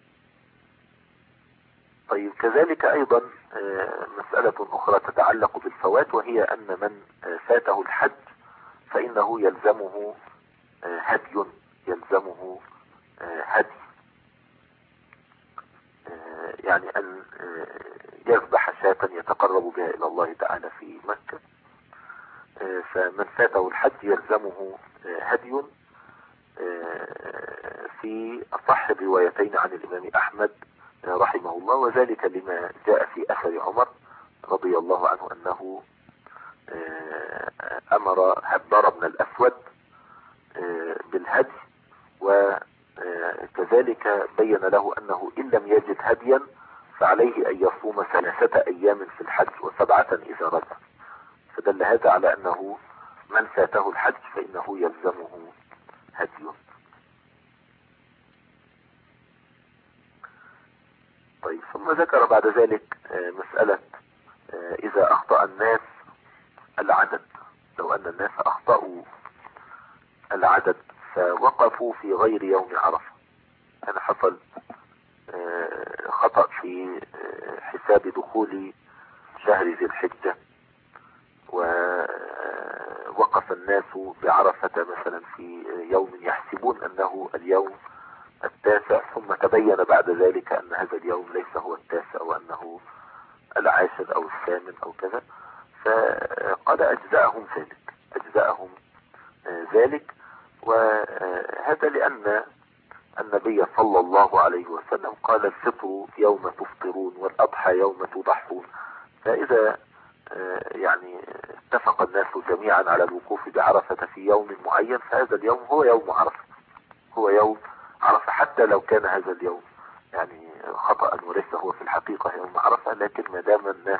طيب، كذلك أيضا مسألة أخرى تتعلق بالفوات، وهي أن من فاته الحج فإنه يلزمه هدي، يلزمه هدي، يعني أن يذبح شاة يتقرب بها إلى الله تعالى في مكة. فمن فاته الحج يلزمه هدي في أصح الروايتين عن الإمام أحمد رحمه الله، وذلك لما جاء في أثر عمر رضي الله عنه أنه أمر هبار بن الأسود بالهدي، وكذلك بين له أنه إن لم يجد هديا فعليه أن يصوم 3 أيام في الحج و7 إذا رجع. فدل هذا على أنه من فاته الحج فإنه يلزمه هدي. طيب، ثم ذكر بعد ذلك مسألة إذا أخطأ الناس العدد، لو أن الناس أخطأوا العدد فوقفوا في غير يوم عرفة، أنا حصل خطأ في حساب دخول شهر ذي الحجة، ووقف الناس بعرفة مثلا في يوم يحسبون أنه اليوم 9، ثم تبين بعد ذلك أن هذا اليوم ليس هو 9 وأنه 10 أو 8 أو كذا، فقد أجزأهم ذلك. وهذا لأن النبي صلى الله عليه وسلم قال الفطر يوم تفطرون والأضحى يوم تضحون. فإذا يعني اتفق الناس جميعا على الوقوف بعرفة في يوم معين، فهذا اليوم هو يوم عرفة، هو يوم عرفة، حتى لو كان هذا اليوم يعني خطأ وليس هو في الحقيقة يوم عرفة، لكن ما دام الناس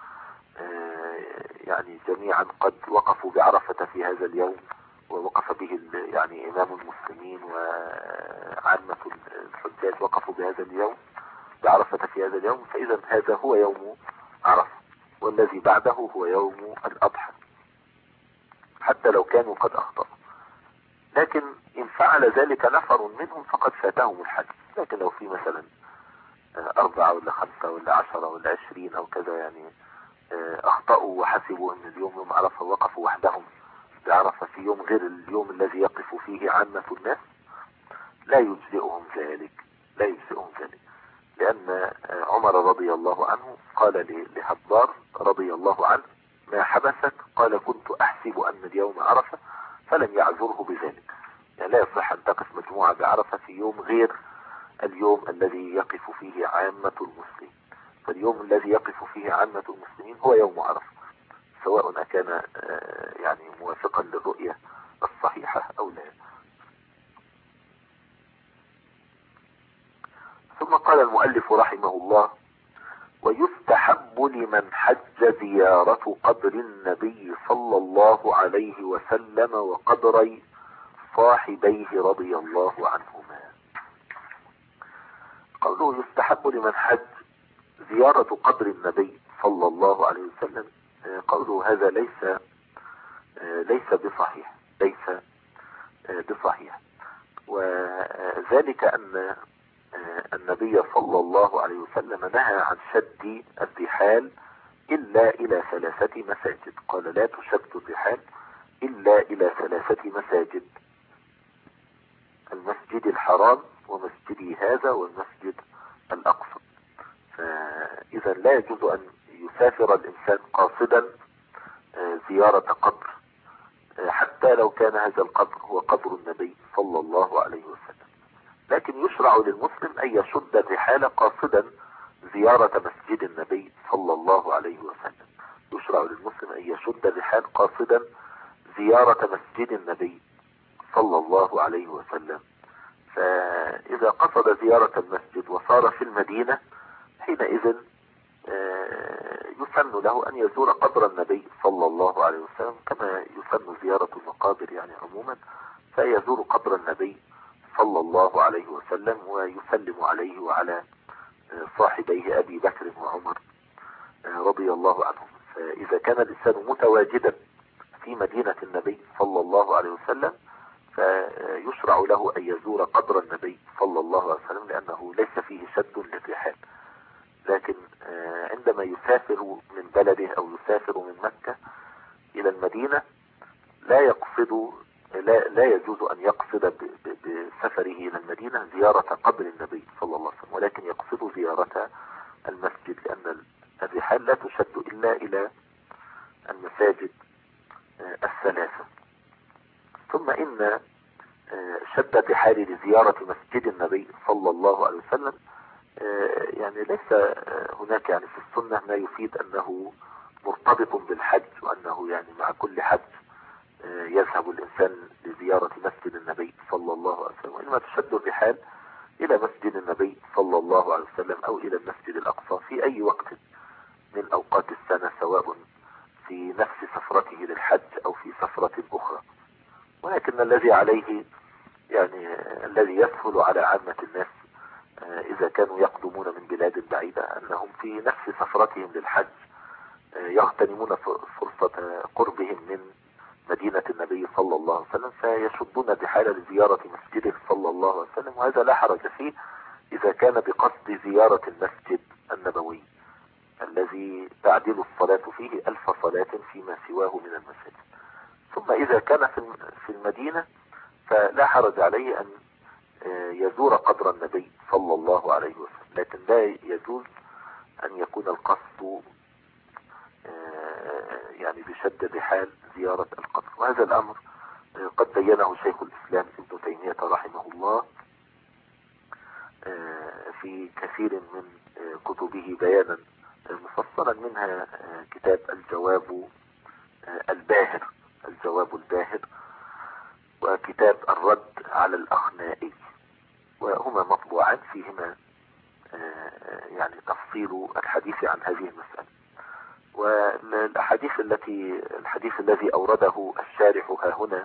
يعني جميعا قد وقفوا بعرفة في هذا اليوم، ووقف به يعني إمام المسلمين وعامة الحجاج وقفوا بهذا اليوم بعرفة في هذا اليوم، فإذا هذا هو يوم عرفة، والذي بعده هو يوم الأضحى حتى لو كانوا قد أخطأوا. لكن إن فعل ذلك نفر منهم فقد فاتهم الحج. لكن لو في مثلا 4 ولا 5 ولا 10 ولا 20 أو كذا يعني أخطأوا وحسبوا أن اليوم يوم عرفة وقفوا وحدهم بعرفة في يوم غير اليوم الذي يقف فيه عامة الناس، لا يجزئهم ذلك، لأن عمر رضي رضي الله عنه قال لحبار رضي الله عنه: ما حبسك؟ قال: كنت أحسب أن اليوم عرفة، فلم يعذره بذلك. يعني لا يصح أن تقف مجموعة بعرفة في يوم غير اليوم الذي يقف فيه عامة المسلمين. فاليوم الذي يقف فيه عامة المسلمين هو يوم عرفة، سواء أكان يعني موافقا للرؤية الصحيحة أو لا. ثم قال المؤلف رحمه الله: ويستحب لمن حج زيارة قبر النبي صلى الله عليه وسلم وقبري صاحبيه رضي الله عنهما. قوله يستحب لمن حج زيارة قبر النبي صلى الله عليه وسلم، قوله هذا ليس بصحيح، وذلك أن النبي صلى الله عليه وسلم نهى عن شد الرحال إلا إلى 3 مساجد. قال: لا تشد الرحال إلا إلى 3 مساجد: المسجد الحرام ومسجدي هذا والمسجد الأقصى. فإذا لا يجوز أن يسافر الإنسان قاصدا زيارة قبر، حتى لو كان هذا القبر هو قبر النبي صلى الله عليه وسلم. لكن يشرع للمسلم أن يشد الرحال قاصدا زيارة مسجد النبي صلى الله عليه وسلم. يشرع للمسلم أن يشد الرحال قاصدا زيارة مسجد النبي صلى الله عليه وسلم. فإذا قصد زيارة المسجد وصار في المدينة، حينئذ يسن له أن يزور قبر النبي صلى الله عليه وسلم، كما يسن زيارة المقابر يعني عموما. فيزور قبر النبي صلى الله عليه وسلم ويسلم عليه وعلى صاحبيه أبي بكر وعمر رضي الله عنهم. فإذا كان الإنسان متواجدا في مدينة النبي صلى الله عليه وسلم، فيشرع له أن يزور قبر النبي صلى الله عليه وسلم، لأنه ليس فيه شد للرحال. لكن عندما يسافر من بلده أو يسافر من مكة إلى المدينة، لا يجوز أن يقصد بسفره إلى المدينة زيارة قبر النبي صلى الله عليه وسلم، ولكن يقصد زيارة المسجد، لأن الرحال لا تشد إلا إلى المساجد 3. ثم إن شد الرحال لزيارة مسجد النبي صلى الله عليه وسلم يعني ليس هناك يعني في السنة ما يفيد أنه مرتبط بالحج، وأنه يعني مع كل حج يذهب الإنسان لزيارة مسجد النبي صلى الله عليه وسلم، وإنما تشد الرحال إلى مسجد النبي صلى الله عليه وسلم أو إلى المسجد الأقصى في أي وقت من أوقات السنة، سواء في نفس سفرته للحج أو في سفرة أخرى. ولكن الذي عليه يعني الذي يسهل على عامة الناس إذا كانوا يقدمون من بلاد بعيدة، أنهم في نفس سفرتهم للحج يغتنمون فرصة قربهم من مدينة النبي صلى الله عليه وسلم، فيشدون الرحال لزيارة مسجده صلى الله عليه وسلم. وهذا لا حرج فيه إذا كان بقصد زيارة المسجد النبوي الذي تعدل الصلاة فيه 1000 صلاة فيما سواه من المساجد. ثم إذا كان في المدينة فلا حرج عليه أن يزور قبر النبي صلى الله عليه وسلم، لكن لا يجوز أن يكون القصد يعني بشد الرحال زيارة القبر. وهذا الأمر قد بينه شيخ الإسلام ابن تيمية رحمه الله في كثير من كتبه بيانا مفصلا، منها كتاب الجواب الباهر، وكتاب الرد على الأخنائي، وهما مطبوعان فيهما يعني تفصيل الحديث عن هذه المسألة. والحديث الذي أورده الشارح ها هنا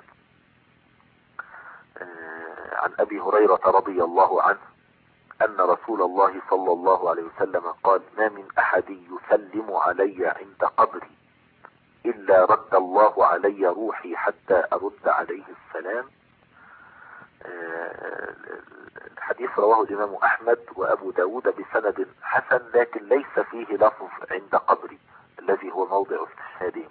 عن أبي هريرة رضي الله عنه أن رسول الله صلى الله عليه وسلم قال: ما من أحد يسلم علي عند قبري إلا رد الله علي روحي حتى أرد عليه السلام. الحديث رواه الإمام أحمد وأبو داود بسند حسن، لكن ليس فيه لفظ عند قبري الذي هو موضع استشهادهم.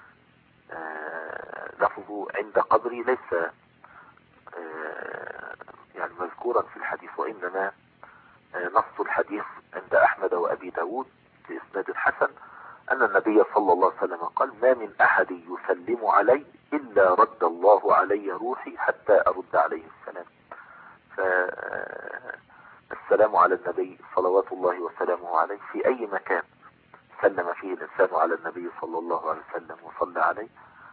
لفظه عند قبري ليس يعني مذكورا في الحديث، وإنما نص الحديث عند أحمد وأبي داود بإسناد حسن أن النبي صلى الله عليه وسلم قال: ما من أحد يسلم علي إلا رد الله علي روحي حتى أرد عليه السلام. فالسلام على النبي صلوات الله وسلامه عليه في أي مكان سلم فيه الإنسان على النبي صلى الله عليه وسلم وصلى عليه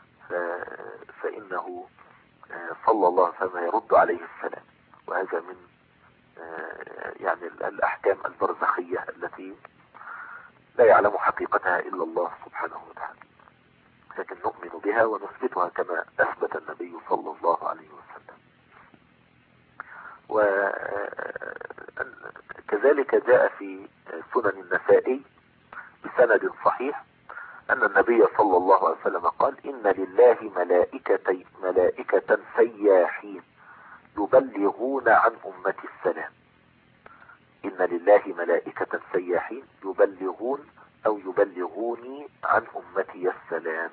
فإنه صلى الله عليه وسلم يرد عليه السلام. وهذا من يعني الأحكام البرزخية التي لا يعلم حقيقتها إلا الله سبحانه وتعالى، لكن نؤمن بها ونثبتها كما أثبت النبي صلى الله عليه وسلم. وكذلك جاء في سنن النسائي بسند صحيح أن النبي صلى الله عليه وسلم قال: إن لله ملائكة سياحين يبلغون عن أمتي السلام. إن لله ملائكة سياحين يبلغون أو يبلغوني عن أمتي السلام.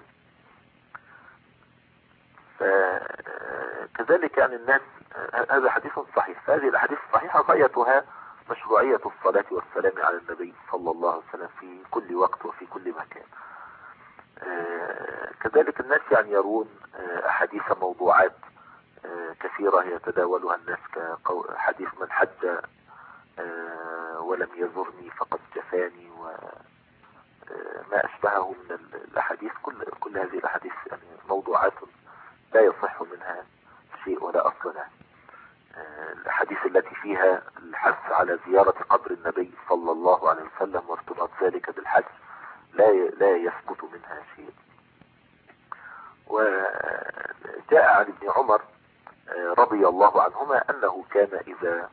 فكذلك يعني الناس، هذا حديث صحيح. فهذه الأحاديث الصحيحة غايتها مشروعية الصلاة والسلام على النبي صلى الله عليه وسلم في كل وقت وفي كل مكان. كذلك الناس يعني يرون أحاديث موضوعات كثيرة يتداولها الناس كحديث: من حج ولم يزرني فقد جفاني، وما أشبهه من الأحاديث. كل هذه الأحاديث يعني موضوعات لا يصح منها شيء ولا أصل لها. الأحاديث التي فيها الحث على زيارة قبر النبي صلى الله عليه وسلم وارتباط ذلك بالحج لا يثبت منها شيء. وجاء عن ابن عمر رضي الله عنهما أنه كان إذا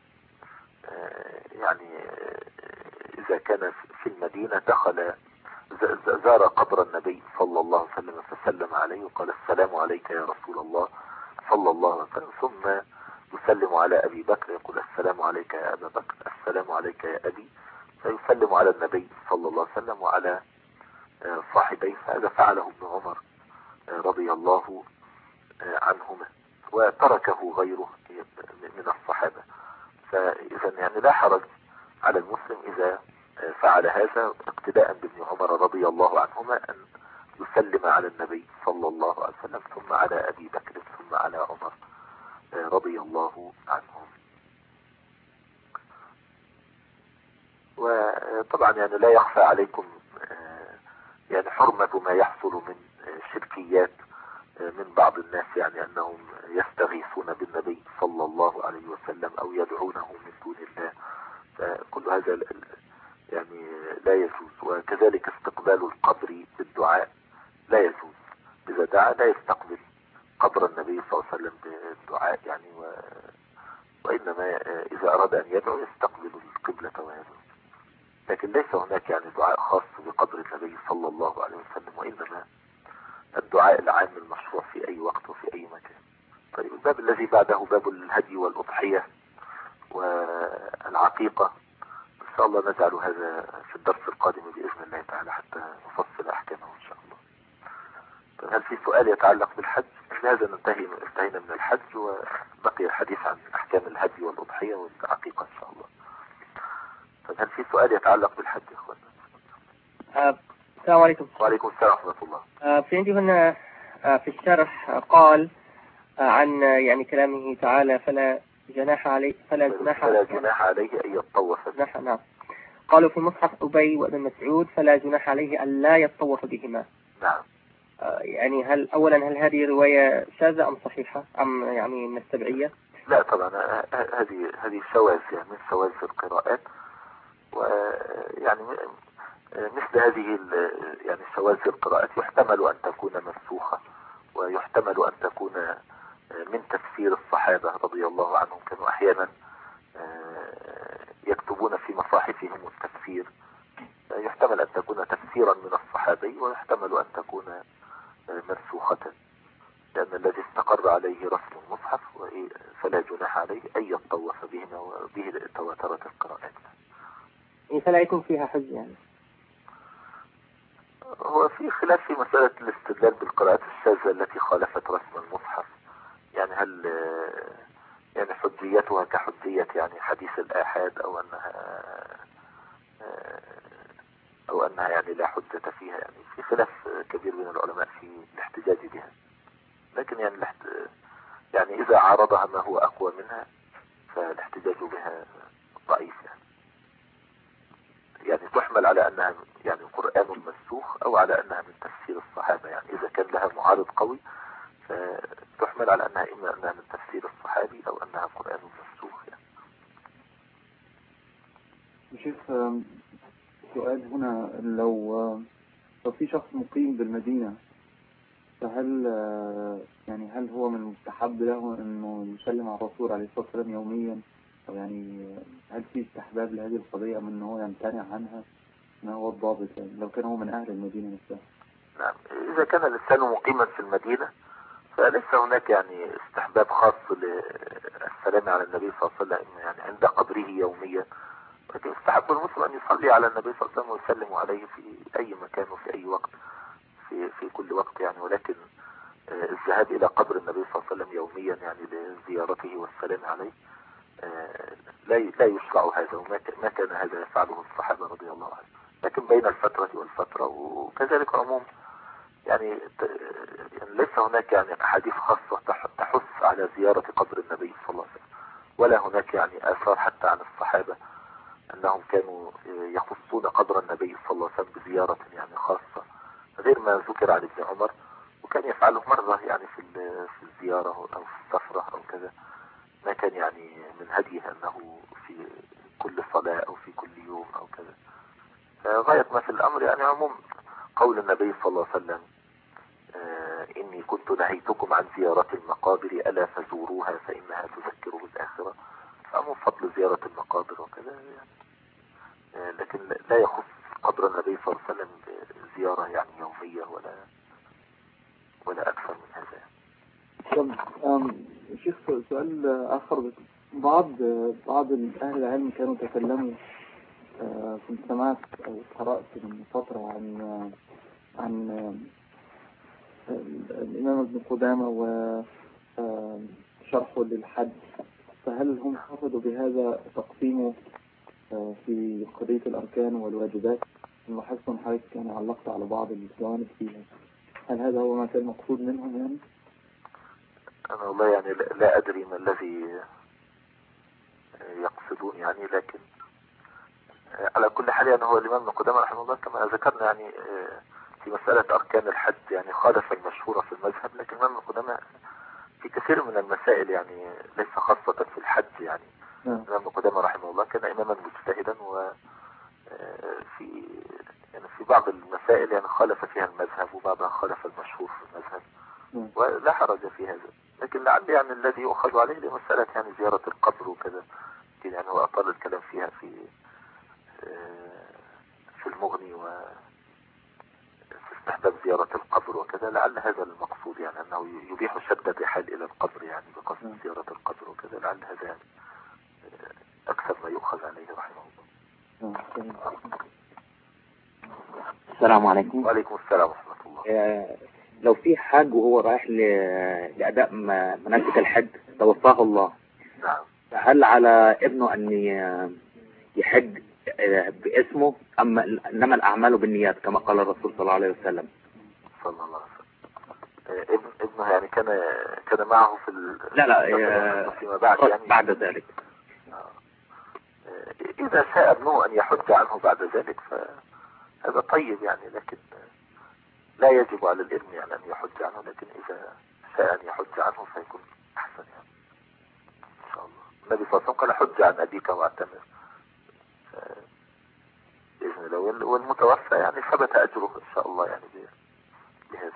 كان في المدينة زار قبر النبي صلى الله عليه وسلم فسلم عليه وقال: السلام عليك يا رسول الله صلى الله عليه وسلم. ثم يسلم على أبي بكر يقول: السلام عليك يا أبا بكر، السلام عليك يا أبي. فيسلم على النبي صلى الله عليه وسلم وعلى صاحبيه. هذا فعله ابن عمر رضي الله عنهما، وتركه غيره من الصحابة. فإذا يعني لا حرج على المسلم إذا فعل هذا اقتداء بابن عمر رضي الله عنهما أن يسلم على النبي صلى الله عليه وسلم ثم على أبي بكر ثم على عمر رضي الله عنهم. وطبعا يعني لا يخفى عليكم يعني حرمة ما يحصل من شركيات من بعض الناس، يعني أنهم يستغيثون بالنبي صلى الله عليه وسلم أو يدعونه من دون الله. فكل هذا يعني لا يجوز. وكذلك استقبال القبر بالدعاء لا يجوز. إذا دعا لا يستقبل قبر النبي صلى الله عليه وسلم بالدعاء يعني وإنما إذا أراد أن يدعو يستقبل القبلة ويدعو. لكن ليس هناك يعني دعاء خاص بقبر النبي صلى الله عليه وسلم، وإنما الدعاء العام المشروع في أي وقت وفي أي مكان. طيب، الباب الذي بعده باب الهدي والأضحية والعقيقة. إن شاء الله نجعل هذا في الدرس القادم بإذن الله تعالى حتى نفصل أحكامه إن شاء الله. طيب، هل في سؤال يتعلق بالحج؟ هذا انتهينا من الحج وبقي الحديث عن أحكام الهدي والأضحية والعقيقة إن شاء الله. طيب، هل في سؤال يتعلق بالحج يا أخوانا؟ السلام عليكم. وعليكم السلام ورحمة الله. في عندي هنا في الشرح قال عن يعني كلامه تعالى: فلا جناح عليه أن يطوف. نعم. قالوا في مصحف أبي وابن مسعود: فلا جناح عليه أن لا يطوف بهما. نعم. يعني هل هذه رواية شاذة أم صحيحة أم يعني من السبعية؟ لا طبعا، هذه شواذ يعني من شواذ القراءات. ويعني مثل هذه يعني شواذ القراءات يحتمل أن تكون منسوخة، ويحتمل أن تكون من تفسير الصحابة رضي الله عنهم. كانوا أحيانا يكتبون في مصاحفهم التفسير. يحتمل أن تكون تفسيرا من الصحابي، ويحتمل أن تكون منسوخة، لأن الذي استقر عليه رسم المصحف فلا جناح عليه أن يطوف بهما، وبه تواترت القراءات. فلا يكون فيها حج يعني. هو في خلاف في مسألة الاستدلال بالقراءات الشاذة التي خالفت رسم المصحف. يعني هل يعني حجيتها كحجية يعني حديث الآحاد أو أنها يعني لا حجة فيها، يعني في خلاف كبير بين العلماء في الاحتجاج بها. لكن يعني إذا عارضها ما هو أقوى منها فالاحتجاج بها ضعيف يعني تحمل على أنها يعني قرآن منسوخ أو على أنها من تفسير الصحابة. يعني إذا كان لها معارض قوي فتحمل على أنها إما أنها من تفسير الصحابي أو أنها قرآن منسوخ يعني. شيخ، سؤال هنا، لو في شخص مقيم بالمدينة، فهل يعني هل هو من المستحب له انه يسلم على الرسول عليه الصلاة والسلام يوميا، او يعني هل في استحباب لهذه القضية من انه يمتنع عنها؟ ما هو الضابط يعني لو كان هو من اهل المدينة نفسها؟ نعم، إذا كان الإنسان مقيما في المدينة فليس هناك يعني استحباب خاص للسلام على النبي صلى الله عليه وسلم يعني عند قبره يوميا، لكن يستحب المسلم أن يصلي على النبي صلى الله عليه وسلم ويسلم عليه في أي مكان وفي أي وقت في كل وقت يعني. ولكن الذهاب إلى قبر النبي صلى الله عليه وسلم يوميا يعني لزيارته والسلام عليه لا يشرع هذا، وما كان هذا يفعله الصحابة رضي الله عنهم. لكن بين الفترة والفترة وكذلك عموم يعني ليس هناك يعني أحاديث خاصة تحث على زيارة قبر النبي صلى الله عليه وسلم، ولا هناك يعني آثار حتى عن الصحابة أنهم كانوا يخصون قبر النبي صلى الله عليه وسلم بزيارة يعني خاصة، غير ما ذكر عن ابن عمر وكان يفعله مرة يعني في الزيارة أو في السفرة أو كذا. ما كان يعني من هديه أنه في كل صلاة أو في كل يوم أو كذا. غاية ما في الأمر يعني عموم قول النبي صلى الله عليه وسلم إني كنت نهيتكم عن زيارة المقابر ألا فزوروها فإنها تذكر بالآخرة، فعموم فضل زيارة المقابر وكذا يعني. لكن لا يخص قبر النبي صلى الله عليه وسلم زيارة يعني يومية ولا أكثر من هذا. طب شيخ، سؤال آخر بس. بعض أهل العلم كانوا تكلموا، كنت سمعت أو قرأت من فترة عن الإمام ابن قدامة وشرحه للحد، فهل هم حفظوا بهذا تقسيمه في قضية الأركان والواجبات؟ لاحظت أن حضرتك كان علقت على بعض الجوانب فيها، هل هذا هو ما كان مقصود منهم يعني؟ أنا والله يعني لا أدري ما الذي يقصدون يعني، لكن على كل حال يعني هو الإمام ابن قدامة رحمه الله كما ذكرنا يعني في مسألة أركان الحج يعني خالف المشهورة في المذهب، لكن الإمام ابن قدامة في كثير من المسائل يعني ليس خاصة في الحج يعني. الإمام ابن قدامة رحمه الله كان إماما مجتهدا وفي يعني في بعض المسائل يعني خالف فيها المذهب وبعضها خالف المشهور في المذهب، ولا حرج في هذا. لكن لعل يعني الذي يؤخذ عليه لمسألة يعني زيارة القبر وكذا، يعني هو أطال الكلام فيها في المغني وفي استحباب زيارة القبر وكذا، لعل هذا المقصود يعني أنه يبيح شد الرحال إلى القبر يعني بقصد زيارة القبر وكذا، لعل هذا يعني أكثر ما يؤخذ عليه رحمه الله. السلام عليكم. وعليكم السلام ورحمة الله. لو في حاج وهو رايح لأداء مناسك الحج توفاه الله، نعم، هل على ابنه أن يحج باسمه إنما الأعمال بالنيات كما قال الرسول صلى الله عليه وسلم؟ صلى الله عليه وسلم. ابنه يعني كان معه في لا فيما بعد يعني بعد ذلك. إذا شاء ابنه أن يحج عنه بعد ذلك فهذا طيب يعني، لكن لا يجب على الابن يعني أن يحج عنه، لكن إذا شاء أن يحج عنه فيكون أحسن يعني إن شاء الله. النبي صلى الله عليه وسلم قال حج عن أبيك واعتمر بإذن الله، والمتوفى يعني ثبت أجره إن شاء الله يعني بهذا.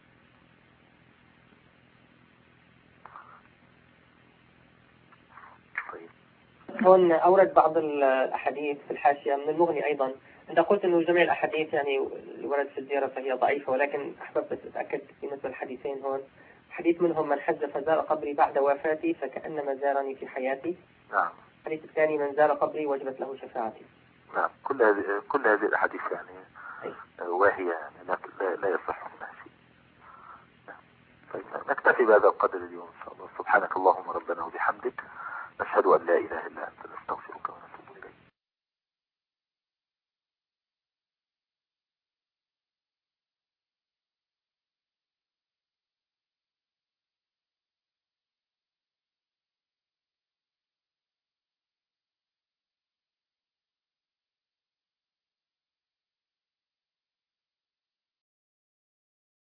طيب، هون أورد بعض الأحاديث في الحاشية من المغني أيضا. أنت قلت أنه جميع الأحاديث يعني الورد في الزيارة فهي ضعيفة، ولكن أحببت أتأكد بالنسبة للحديثين هون. حديث منهم من حج فزار قبري بعد وفاتي فكأنما زارني في حياتي. نعم. الحديث الثاني من زار قبري وجبت له شفاعتي. نعم، كل هذه الأحاديث يعني واهية يعني لا يصح منها شيء. طيب، نكتفي بهذا القدر اليوم إن شاء الله. سبحانك اللهم ربنا وبحمدك أن لا إله إلا الله.